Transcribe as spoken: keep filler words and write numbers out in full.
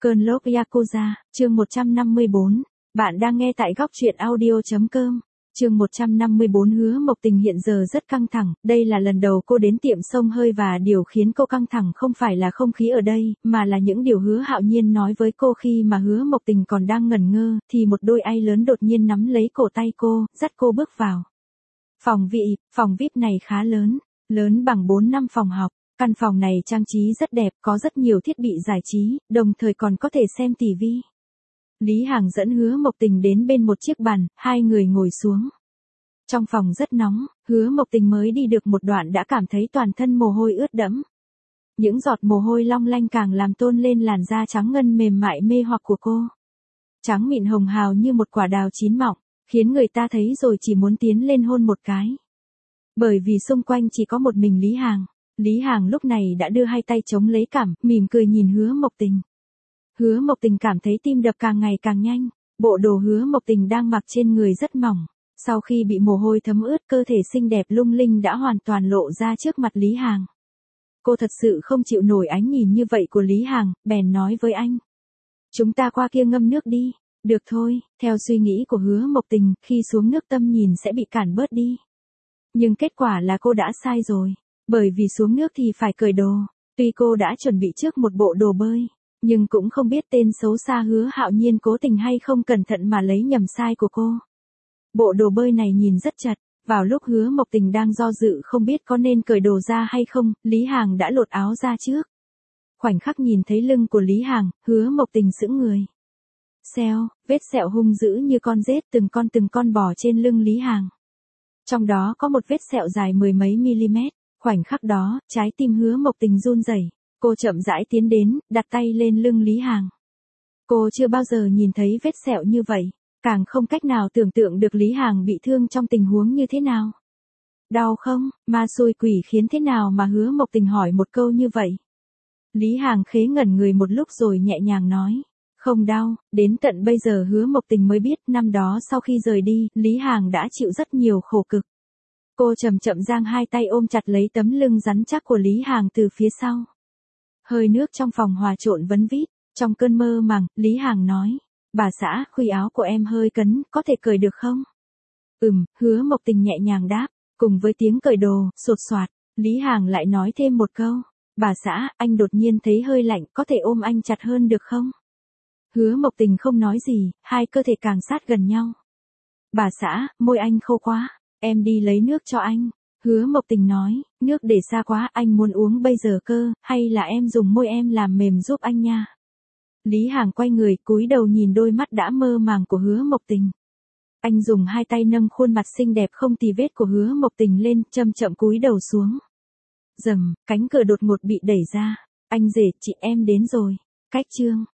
Cơn lốc Yakuza, chương một trăm năm mươi bốn. Bạn đang nghe tại góc truyện audio.com. Chương một trăm năm mươi bốn. Hứa Mộc Tình hiện giờ rất căng thẳng, đây là lần đầu cô đến tiệm xông hơi và điều khiến cô căng thẳng không phải là không khí ở đây, mà là những điều Hứa Hạo Nhiên nói với cô khi mà Hứa Mộc Tình còn đang ngẩn ngơ, thì một đôi tay lớn đột nhiên nắm lấy cổ tay cô, dắt cô bước vào. Phòng vị, phòng vi ai pi này khá lớn, lớn bằng bốn năm phòng học. Căn phòng này trang trí rất đẹp, có rất nhiều thiết bị giải trí, đồng thời còn có thể xem tivi. Lý Hàng dẫn Hứa Mộc Tình đến bên một chiếc bàn, hai người ngồi xuống. Trong phòng rất nóng, Hứa Mộc Tình mới đi được một đoạn đã cảm thấy toàn thân mồ hôi ướt đẫm. Những giọt mồ hôi long lanh càng làm tôn lên làn da trắng ngân mềm mại mê hoặc của cô. Trắng mịn hồng hào như một quả đào chín mọng, khiến người ta thấy rồi chỉ muốn tiến lên hôn một cái. Bởi vì xung quanh chỉ có một mình Lý Hàng. Lý Hàng lúc này đã đưa hai tay chống lấy cằm, mỉm cười nhìn Hứa Mộc Tình. Hứa Mộc Tình cảm thấy tim đập càng ngày càng nhanh, bộ đồ Hứa Mộc Tình đang mặc trên người rất mỏng, sau khi bị mồ hôi thấm ướt cơ thể xinh đẹp lung linh đã hoàn toàn lộ ra trước mặt Lý Hàng. Cô thật sự không chịu nổi ánh nhìn như vậy của Lý Hàng, bèn nói với anh. Chúng ta qua kia ngâm nước đi. Được thôi, theo suy nghĩ của Hứa Mộc Tình, khi xuống nước tâm nhìn sẽ bị cản bớt đi. Nhưng kết quả là cô đã sai rồi. Bởi vì xuống nước thì phải cởi đồ, tuy cô đã chuẩn bị trước một bộ đồ bơi, nhưng cũng không biết tên xấu xa Hứa Hạo Nhiên cố tình hay không cẩn thận mà lấy nhầm size của cô. Bộ đồ bơi này nhìn rất chật, vào lúc Hứa Mộc Tình đang do dự không biết có nên cởi đồ ra hay không, Lý Hàng đã lột áo ra trước. Khoảnh khắc nhìn thấy lưng của Lý Hàng, Hứa Mộc Tình sững người. Xeo, vết sẹo hung dữ như con rết từng con từng con bò trên lưng Lý Hàng. Trong đó có một vết sẹo dài mười mấy mm. Khoảnh khắc đó, trái tim Hứa Mộc Tình run rẩy, cô chậm rãi tiến đến, đặt tay lên lưng Lý Hàng. Cô chưa bao giờ nhìn thấy vết sẹo như vậy, càng không cách nào tưởng tượng được Lý Hàng bị thương trong tình huống như thế nào. Đau không, ma xui quỷ khiến thế nào mà Hứa Mộc Tình hỏi một câu như vậy. Lý Hàng khế ngẩn người một lúc rồi nhẹ nhàng nói, không đau, đến tận bây giờ Hứa Mộc Tình mới biết năm đó sau khi rời đi, Lý Hàng đã chịu rất nhiều khổ cực. Cô chậm chậm giang hai tay ôm chặt lấy tấm lưng rắn chắc của Lý Hàng từ phía sau. Hơi nước trong phòng hòa trộn vấn vít, trong cơn mơ màng, Lý Hàng nói, bà xã, khuy áo của em hơi cấn, có thể cởi được không? Ừm, Hứa Mộc Tình nhẹ nhàng đáp, cùng với tiếng cởi đồ, sột soạt, Lý Hàng lại nói thêm một câu, bà xã, anh đột nhiên thấy hơi lạnh, có thể ôm anh chặt hơn được không? Hứa Mộc Tình không nói gì, hai cơ thể càng sát gần nhau. Bà xã, môi anh khô quá. Em đi lấy nước cho anh. Hứa Mộc Tình nói, nước để xa quá, anh muốn uống bây giờ cơ, hay là em dùng môi em làm mềm giúp anh nha. Lý Hàng quay người, cúi đầu nhìn đôi mắt đã mơ màng của Hứa Mộc Tình. Anh dùng hai tay nâng khuôn mặt xinh đẹp không tì vết của Hứa Mộc Tình lên, chậm chậm cúi đầu xuống. Rầm, cánh cửa đột ngột bị đẩy ra. Anh rể, chị em đến rồi. Cách chương.